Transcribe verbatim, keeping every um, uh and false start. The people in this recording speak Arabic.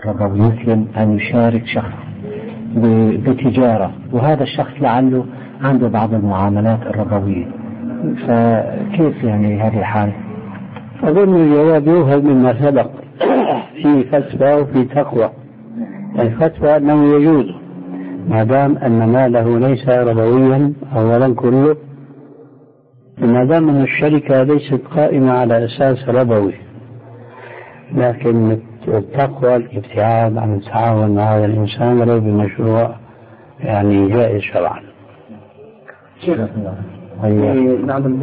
ربوي، مثل أن يشارك شخص بتجارة وهذا الشخص لعله عنده بعض المعاملات الربوية، فكيف يعني هذه الحالة؟ أظن الجواب يوهل مما سبق في فتوى وفي تقوى. الفتوى أنه يجوز ما دام أن ماله ليس ربويا أولا كله، ما دام أن الشركة ليست قائمة على أساس ربوي، لكن التقوى الابتعاد عن التعاون مع هذا الإنسان ولو بمشروع يعني جائز شرعا. نعم.